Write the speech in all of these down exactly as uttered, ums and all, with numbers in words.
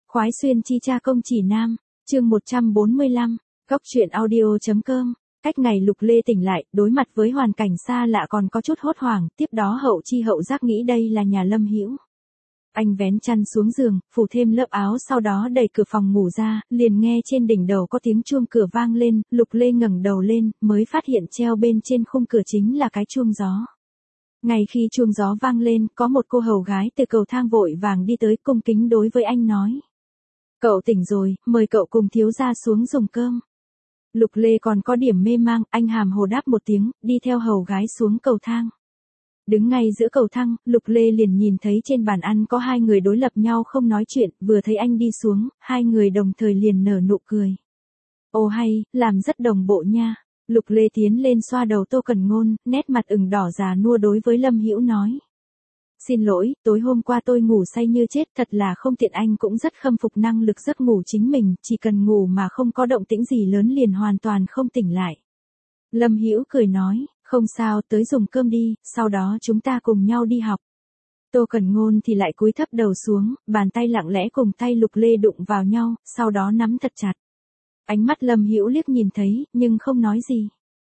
Khoái xuyên chi cha công chỉ nam, chương một trăm bốn mươi lăm, Cốc truyện audio.com. Cách ngày Lục Lê tỉnh lại, đối mặt với hoàn cảnh xa lạ còn có chút hốt hoảng, tiếp đó hậu chi hậu giác nghĩ đây là nhà Lâm Hữu. Anh vén chăn xuống giường, phủ thêm lớp áo sau đó đẩy cửa phòng ngủ ra, liền nghe trên đỉnh đầu có tiếng chuông cửa vang lên, Lục Lê ngẩng đầu lên, mới phát hiện treo bên trên khung cửa chính là cái chuông gió. Ngay khi chuông gió vang lên, có một cô hầu gái từ cầu thang vội vàng đi tới cung kính đối với anh nói. Cậu tỉnh rồi, mời cậu cùng thiếu gia xuống dùng cơm. Lục Lê còn có điểm mê mang, anh hàm hồ đáp một tiếng, đi theo hầu gái xuống cầu thang. Đứng ngay giữa cầu thang, Lục Lê liền nhìn thấy trên bàn ăn có hai người đối lập nhau không nói chuyện, vừa thấy anh đi xuống, hai người đồng thời liền nở nụ cười. Ồ hay, làm rất đồng bộ nha. Lục Lê tiến lên xoa đầu Tô Cẩn Ngôn, nét mặt ửng đỏ già nua đối với Lâm Hữu nói. Xin lỗi, tối hôm qua tôi ngủ say như chết, thật là không tiện, anh cũng rất khâm phục năng lực giấc ngủ chính mình, chỉ cần ngủ mà không có động tĩnh gì lớn liền hoàn toàn không tỉnh lại. Lâm Hữu cười nói, không sao, tới dùng cơm đi, sau đó chúng ta cùng nhau đi học. Tô Cẩn Ngôn thì lại cúi thấp đầu xuống, bàn tay lặng lẽ cùng tay Lục Lê đụng vào nhau, sau đó nắm thật chặt. Ánh mắt Lâm Hữu liếc nhìn thấy, nhưng không nói gì.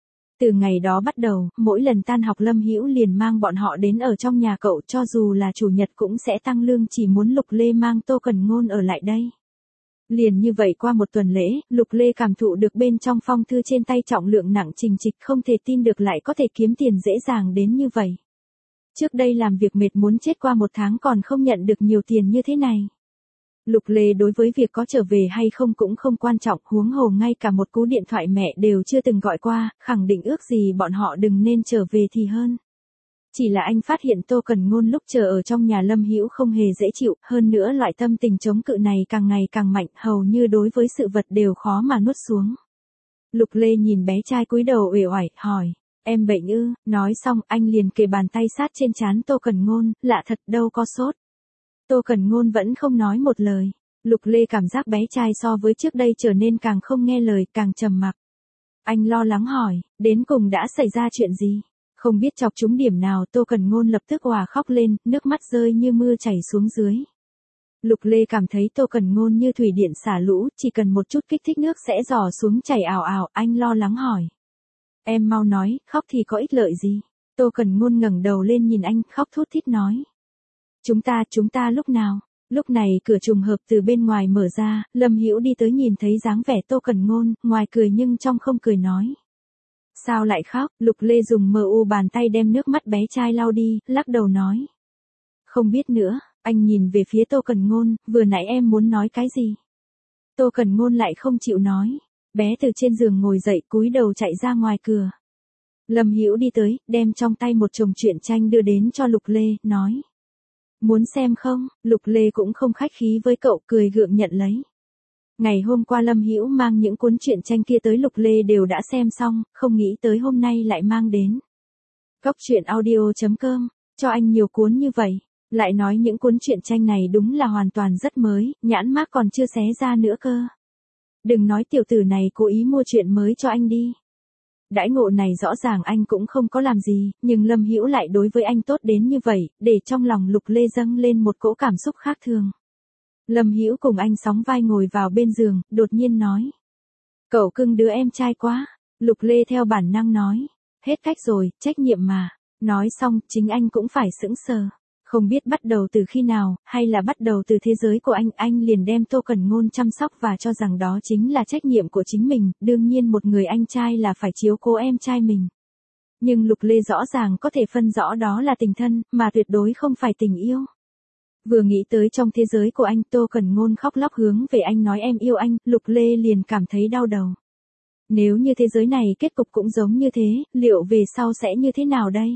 Từ ngày đó bắt đầu, mỗi lần tan học Lâm Hữu liền mang bọn họ đến ở trong nhà cậu, cho dù là chủ nhật cũng sẽ tăng lương, chỉ muốn Lục Lê mang Tô Cẩn Ngôn ở lại đây. Liền như vậy qua một tuần lễ, Lục Lê cảm thụ được bên trong phong thư trên tay trọng lượng nặng trình trịch, không thể tin được lại có thể kiếm tiền dễ dàng đến như vậy. Trước đây làm việc mệt muốn chết, qua một tháng còn không nhận được nhiều tiền như thế này. Lục Lê đối với việc có trở về hay không cũng không quan trọng, huống hồ ngay cả một cú điện thoại mẹ đều chưa từng gọi qua, khẳng định ước gì bọn họ đừng nên trở về thì hơn. Chỉ là anh phát hiện Tô Cẩn Ngôn lúc chờ ở trong nhà Lâm Hữu không hề dễ chịu, hơn nữa loại tâm tình chống cự này càng ngày càng mạnh, hầu như đối với sự vật đều khó mà nuốt xuống. Lục Lê nhìn bé trai cúi đầu uể oải, hỏi, em bệnh ư? Nói xong, anh liền kề bàn tay sát trên trán Tô Cẩn Ngôn, lạ thật, đâu có sốt. Tô Cẩn Ngôn vẫn không nói một lời. Lục Lê cảm giác bé trai so với trước đây trở nên càng không nghe lời, càng trầm mặc. Anh lo lắng hỏi, đến cùng đã xảy ra chuyện gì? Không biết chọc trúng điểm nào, Tô Cẩn Ngôn lập tức òa khóc lên, nước mắt rơi như mưa chảy xuống dưới. Lục Lê cảm thấy Tô Cẩn Ngôn như thủy điện xả lũ, chỉ cần một chút kích thích nước sẽ rò xuống chảy ào ào, anh lo lắng hỏi. Em mau nói, khóc thì có ích lợi gì? Tô Cẩn Ngôn ngẩng đầu lên nhìn anh, khóc thút thít nói. Chúng ta, chúng ta lúc nào? Lúc này cửa trùng hợp từ bên ngoài mở ra, Lâm Hữu đi tới nhìn thấy dáng vẻ Tô Cẩn Ngôn, ngoài cười nhưng trong không cười nói. Sao lại khóc? Lục Lê dùng mờ u bàn tay đem nước mắt bé trai lau đi, lắc đầu nói. Không biết nữa, anh nhìn về phía Tô Cẩn Ngôn, vừa nãy em muốn nói cái gì? Tô Cẩn Ngôn lại không chịu nói, bé từ trên giường ngồi dậy cúi đầu chạy ra ngoài cửa. Lâm Hữu đi tới, đem trong tay một chồng truyện tranh đưa đến cho Lục Lê, nói. Muốn xem không? Lục Lê cũng không khách khí với cậu, cười gượng nhận lấy. Ngày hôm qua Lâm Hữu mang những cuốn truyện tranh kia tới, Lục Lê đều đã xem xong, không nghĩ tới hôm nay lại mang đến. Cốc truyện audio.com, cho anh nhiều cuốn như vậy, lại nói những cuốn truyện tranh này đúng là hoàn toàn rất mới, nhãn mác còn chưa xé ra nữa cơ. Đừng nói tiểu tử này cố ý mua truyện mới cho anh đi. Đãi ngộ này rõ ràng anh cũng không có làm gì, nhưng Lâm Hữu lại đối với anh tốt đến như vậy, để trong lòng Lục Lê dâng lên một cỗ cảm xúc khác thường. Lâm Hữu cùng anh sóng vai ngồi vào bên giường, đột nhiên nói. Cậu cưng đứa em trai quá. Lục Lê theo bản năng nói. Hết cách rồi, trách nhiệm mà. Nói xong, chính anh cũng phải sững sờ. Không biết bắt đầu từ khi nào, hay là bắt đầu từ thế giới của anh, anh liền đem Tô Cẩn Ngôn chăm sóc và cho rằng đó chính là trách nhiệm của chính mình, đương nhiên một người anh trai là phải chiếu cố em trai mình. Nhưng Lục Lê rõ ràng có thể phân rõ đó là tình thân, mà tuyệt đối không phải tình yêu. Vừa nghĩ tới trong thế giới của anh, Tô Cẩn Ngôn khóc lóc hướng về anh nói em yêu anh, Lục Lê liền cảm thấy đau đầu. Nếu như thế giới này kết cục cũng giống như thế, liệu về sau sẽ như thế nào đây?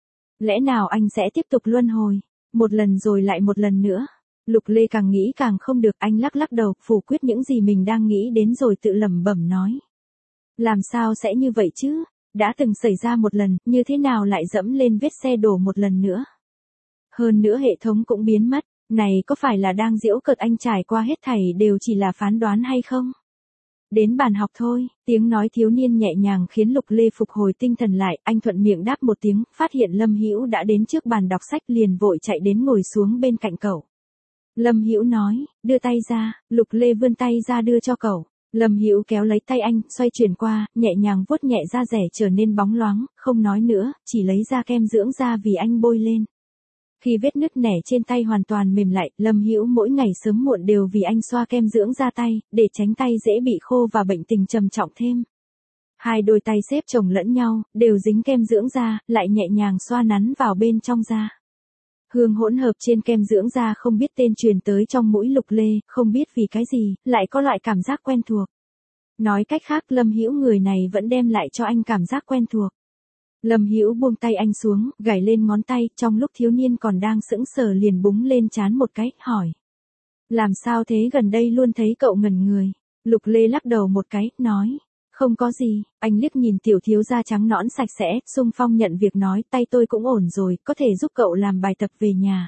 Lẽ nào anh sẽ tiếp tục luân hồi, một lần rồi lại một lần nữa? Lục Lê càng nghĩ càng không được, anh lắc lắc đầu, phủ quyết những gì mình đang nghĩ đến rồi tự lẩm bẩm nói. Làm sao sẽ như vậy chứ? Đã từng xảy ra một lần, như thế nào lại dẫm lên vết xe đổ một lần nữa? Hơn nữa hệ thống cũng biến mất, này có phải là đang giễu cợt anh trải qua hết thảy đều chỉ là phán đoán hay không? Đến bàn học thôi, tiếng nói thiếu niên nhẹ nhàng khiến Lục Lê phục hồi tinh thần lại, anh thuận miệng đáp một tiếng, phát hiện Lâm Hữu đã đến trước bàn đọc sách liền vội chạy đến ngồi xuống bên cạnh cậu. Lâm Hữu nói, đưa tay ra, Lục Lê vươn tay ra đưa cho cậu. Lâm Hữu kéo lấy tay anh, xoay chuyển qua, nhẹ nhàng vuốt nhẹ da rẻ trở nên bóng loáng, không nói nữa, chỉ lấy ra kem dưỡng da vì anh bôi lên. Khi vết nứt nẻ trên tay hoàn toàn mềm lại, Lâm Hữu mỗi ngày sớm muộn đều vì anh xoa kem dưỡng da tay, để tránh tay dễ bị khô và bệnh tình trầm trọng thêm. Hai đôi tay xếp chồng lẫn nhau, đều dính kem dưỡng da, lại nhẹ nhàng xoa nắn vào bên trong da. Hương hỗn hợp trên kem dưỡng da không biết tên truyền tới trong mũi Lục Lê, không biết vì cái gì, lại có loại cảm giác quen thuộc. Nói cách khác, Lâm Hữu người này vẫn đem lại cho anh cảm giác quen thuộc. Lâm Hữu buông tay anh xuống, gảy lên ngón tay, trong lúc thiếu niên còn đang sững sờ liền búng lên trán một cái, hỏi. Làm sao thế, gần đây luôn thấy cậu ngẩn người. Lục Lê lắc đầu một cái, nói. Không có gì, anh liếc nhìn tiểu thiếu da trắng nõn sạch sẽ, xung phong nhận việc nói, tay tôi cũng ổn rồi, có thể giúp cậu làm bài tập về nhà.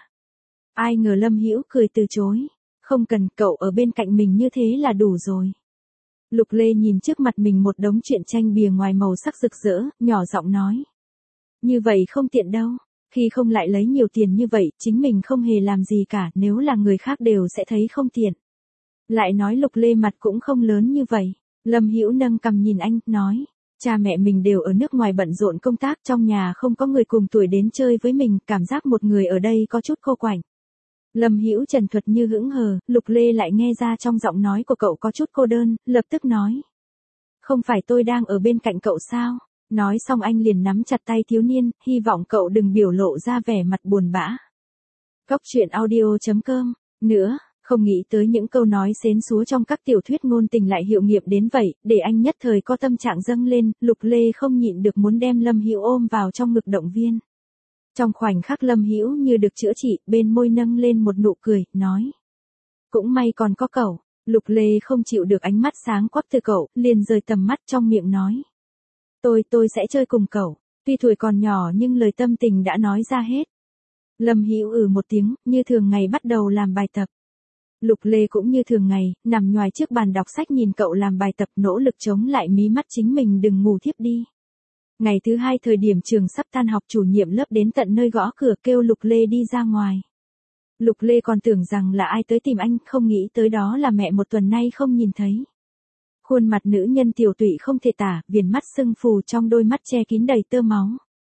Ai ngờ Lâm Hữu cười từ chối. Không cần, cậu ở bên cạnh mình như thế là đủ rồi. Lục Lê nhìn trước mặt mình một đống truyện tranh bìa ngoài màu sắc rực rỡ, nhỏ giọng nói. Như vậy không tiện đâu, khi không lại lấy nhiều tiền như vậy, chính mình không hề làm gì cả, nếu là người khác đều sẽ thấy không tiện. Lại nói Lục Lê mặt cũng không lớn như vậy. Lâm Hữu nâng cằm nhìn anh, nói, cha mẹ mình đều ở nước ngoài bận rộn công tác, trong nhà không có người cùng tuổi đến chơi với mình, cảm giác một người ở đây có chút cô quạnh. Lâm Hữu trần thuật như hững hờ, Lục Lê lại nghe ra trong giọng nói của cậu có chút cô đơn, lập tức nói. Không phải tôi đang ở bên cạnh cậu sao? Nói xong anh liền nắm chặt tay thiếu niên, hy vọng cậu đừng biểu lộ ra vẻ mặt buồn bã. Cóc truyện audio chấm com, nữa. Không nghĩ tới những câu nói xến xúa trong các tiểu thuyết ngôn tình lại hiệu nghiệm đến vậy, để anh nhất thời có tâm trạng dâng lên, Lục Lê không nhịn được muốn đem Lâm Hữu ôm vào trong ngực động viên. Trong khoảnh khắc Lâm Hữu như được chữa trị, bên môi nâng lên một nụ cười, nói. Cũng may còn có cậu. Lục Lê không chịu được ánh mắt sáng quắc từ cậu, liền rời tầm mắt trong miệng nói. Tôi, tôi sẽ chơi cùng cậu. Tuy tuổi còn nhỏ nhưng lời tâm tình đã nói ra hết. Lâm Hữu ừ một tiếng, như thường ngày bắt đầu làm bài tập. Lục Lê cũng như thường ngày, nằm nhoài trước bàn đọc sách nhìn cậu làm bài tập, nỗ lực chống lại mí mắt chính mình đừng ngủ thiếp đi. Ngày thứ hai thời điểm trường sắp tan học, chủ nhiệm lớp đến tận nơi gõ cửa kêu Lục Lê đi ra ngoài. Lục Lê còn tưởng rằng là ai tới tìm anh, không nghĩ tới đó là mẹ một tuần nay không nhìn thấy. Khuôn mặt nữ nhân tiểu tụy không thể tả, viền mắt sưng phù, trong đôi mắt che kín đầy tơ máu.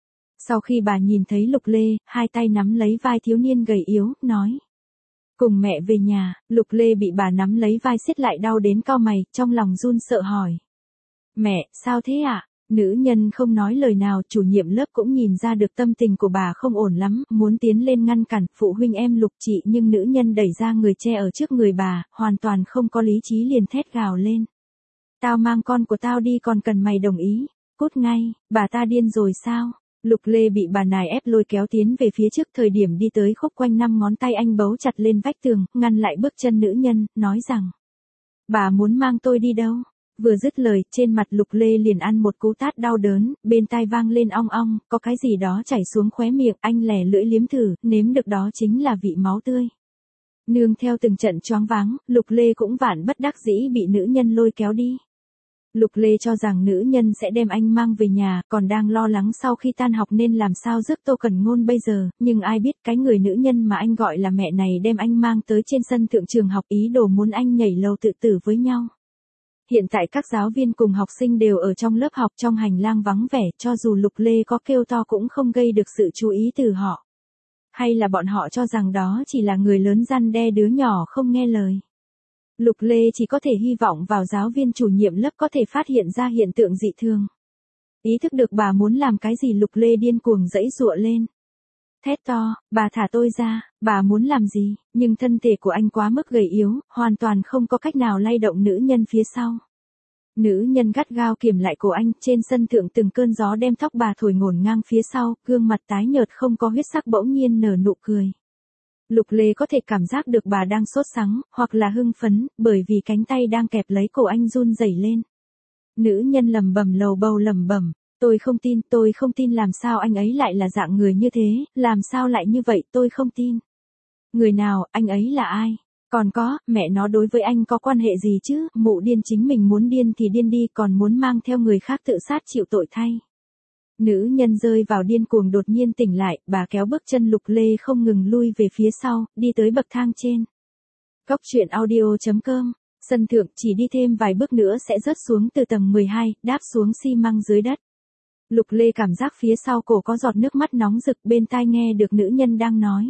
Sau khi bà nhìn thấy Lục Lê, hai tay nắm lấy vai thiếu niên gầy yếu, nói. Cùng mẹ về nhà. Lục Lê bị bà nắm lấy vai siết lại đau đến cau mày, trong lòng run sợ hỏi. Mẹ, sao thế ạ? À? Nữ nhân không nói lời nào, chủ nhiệm lớp cũng nhìn ra được tâm tình của bà không ổn lắm, muốn tiến lên ngăn cản, phụ huynh em Lục chị, nhưng nữ nhân đẩy ra người che ở trước người bà, hoàn toàn không có lý trí liền thét gào lên. Tao mang con của tao đi còn cần mày đồng ý, cút ngay, bà ta điên rồi sao? Lục Lê bị bà nài ép lôi kéo tiến về phía trước, thời điểm đi tới khúc quanh năm ngón tay anh bấu chặt lên vách tường, ngăn lại bước chân nữ nhân, nói rằng. Bà muốn mang tôi đi đâu? Vừa dứt lời, trên mặt Lục Lê liền ăn một cú tát đau đớn, bên tai vang lên ong ong, có cái gì đó chảy xuống khóe miệng, anh lẻ lưỡi liếm thử, nếm được đó chính là vị máu tươi. Nương theo từng trận choáng váng, Lục Lê cũng vạn bất đắc dĩ bị nữ nhân lôi kéo đi. Lục Lê cho rằng nữ nhân sẽ đem anh mang về nhà, còn đang lo lắng sau khi tan học nên làm sao rước Tô Cẩn Ngôn bây giờ, nhưng ai biết cái người nữ nhân mà anh gọi là mẹ này đem anh mang tới trên sân thượng trường học, ý đồ muốn anh nhảy lầu tự tử với nhau. Hiện tại các giáo viên cùng học sinh đều ở trong lớp học, trong hành lang vắng vẻ, cho dù Lục Lê có kêu to cũng không gây được sự chú ý từ họ. Hay là bọn họ cho rằng đó chỉ là người lớn răn đe đứa nhỏ không nghe lời. Lục Lê chỉ có thể hy vọng vào giáo viên chủ nhiệm lớp có thể phát hiện ra hiện tượng dị thường. Ý thức được bà muốn làm cái gì, Lục Lê điên cuồng giãy giụa lên. Thét to, bà thả tôi ra, bà muốn làm gì, nhưng thân thể của anh quá mức gầy yếu, hoàn toàn không có cách nào lay động nữ nhân phía sau. Nữ nhân gắt gao kiềm lại cổ anh, trên sân thượng từng cơn gió đem tóc bà thổi ngổn ngang phía sau, gương mặt tái nhợt không có huyết sắc bỗng nhiên nở nụ cười. Lục Lê có thể cảm giác được bà đang sốt sắng, hoặc là hưng phấn, bởi vì cánh tay đang kẹp lấy cổ anh run rẩy lên. Nữ nhân lầm bầm lầu bầu lầm bầm, tôi không tin, tôi không tin, làm sao anh ấy lại là dạng người như thế, làm sao lại như vậy, tôi không tin. Người nào, anh ấy là ai? Còn có, mẹ nó đối với anh có quan hệ gì chứ, mụ điên, chính mình muốn điên thì điên đi, còn muốn mang theo người khác tự sát chịu tội thay. Nữ nhân rơi vào điên cuồng đột nhiên tỉnh lại, bà kéo bước chân Lục Lê không ngừng lui về phía sau, đi tới bậc thang trên. Cóc truyện audio chấm com, sân thượng chỉ đi thêm vài bước nữa sẽ rớt xuống từ tầng mười hai, đáp xuống xi măng dưới đất. Lục Lê cảm giác phía sau cổ có giọt nước mắt nóng rực, bên tai nghe được nữ nhân đang nói.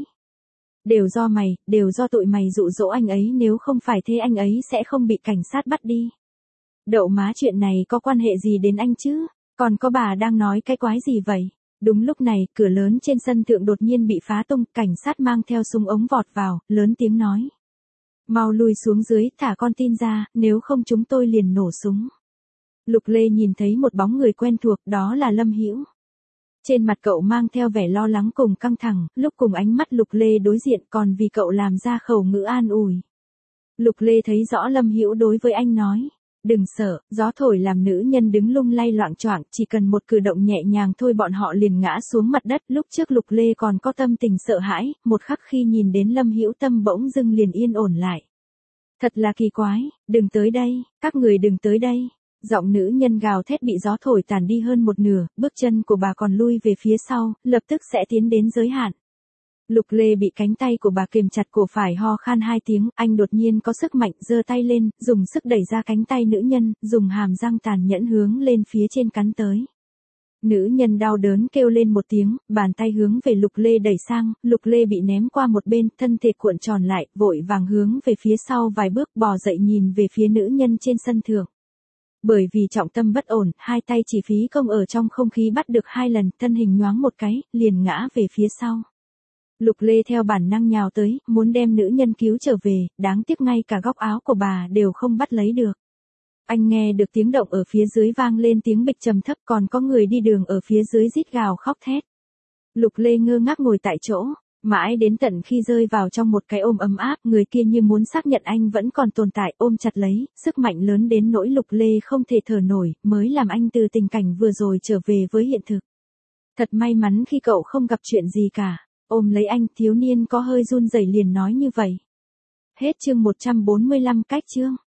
Đều do mày, đều do tụi mày dụ dỗ anh ấy, nếu không phải thế anh ấy sẽ không bị cảnh sát bắt đi. Đậu má, chuyện này có quan hệ gì đến anh chứ? Còn có bà đang nói cái quái gì vậy? Đúng lúc này, cửa lớn trên sân thượng đột nhiên bị phá tung, cảnh sát mang theo súng ống vọt vào, lớn tiếng nói. Mau lùi xuống dưới, thả con tin ra, nếu không chúng tôi liền nổ súng. Lục Lê nhìn thấy một bóng người quen thuộc, đó là Lâm Hữu. Trên mặt cậu mang theo vẻ lo lắng cùng căng thẳng, lúc cùng ánh mắt Lục Lê đối diện còn vì cậu làm ra khẩu ngữ an ủi. Lục Lê thấy rõ Lâm Hữu đối với anh nói. Đừng sợ, gió thổi làm nữ nhân đứng lung lay loạng choạng, chỉ cần một cử động nhẹ nhàng thôi bọn họ liền ngã xuống mặt đất. Lúc trước Lục Lê còn có tâm tình sợ hãi, một khắc khi nhìn đến Lâm Hữu tâm bỗng dưng liền yên ổn lại. Thật là kỳ quái, đừng tới đây, các người đừng tới đây. Giọng nữ nhân gào thét bị gió thổi tàn đi hơn một nửa, bước chân của bà còn lui về phía sau, lập tức sẽ tiến đến giới hạn. Lục Lê bị cánh tay của bà kềm chặt cổ phải, ho khan hai tiếng, anh đột nhiên có sức mạnh giơ tay lên, dùng sức đẩy ra cánh tay nữ nhân, dùng hàm răng tàn nhẫn hướng lên phía trên cắn tới. Nữ nhân đau đớn kêu lên một tiếng, bàn tay hướng về Lục Lê đẩy sang, Lục Lê bị ném qua một bên, thân thể cuộn tròn lại, vội vàng hướng về phía sau vài bước, bò dậy nhìn về phía nữ nhân trên sân thượng. Bởi vì trọng tâm bất ổn, hai tay chỉ phí công ở trong không khí bắt được hai lần, thân hình nhoáng một cái, liền ngã về phía sau. Lục Lê theo bản năng nhào tới, muốn đem nữ nhân cứu trở về, đáng tiếc ngay cả góc áo của bà đều không bắt lấy được. Anh nghe được tiếng động ở phía dưới vang lên tiếng bịch trầm thấp, còn có người đi đường ở phía dưới rít gào khóc thét. Lục Lê ngơ ngác ngồi tại chỗ, mãi đến tận khi rơi vào trong một cái ôm ấm áp, người kia như muốn xác nhận anh vẫn còn tồn tại, ôm chặt lấy, sức mạnh lớn đến nỗi Lục Lê không thể thở nổi, mới làm anh từ tình cảnh vừa rồi trở về với hiện thực. Thật may mắn khi cậu không gặp chuyện gì cả. Ôm lấy anh, thiếu niên có hơi run rẩy liền nói như vậy. Hết chương một trăm bốn mươi lăm, cách chương.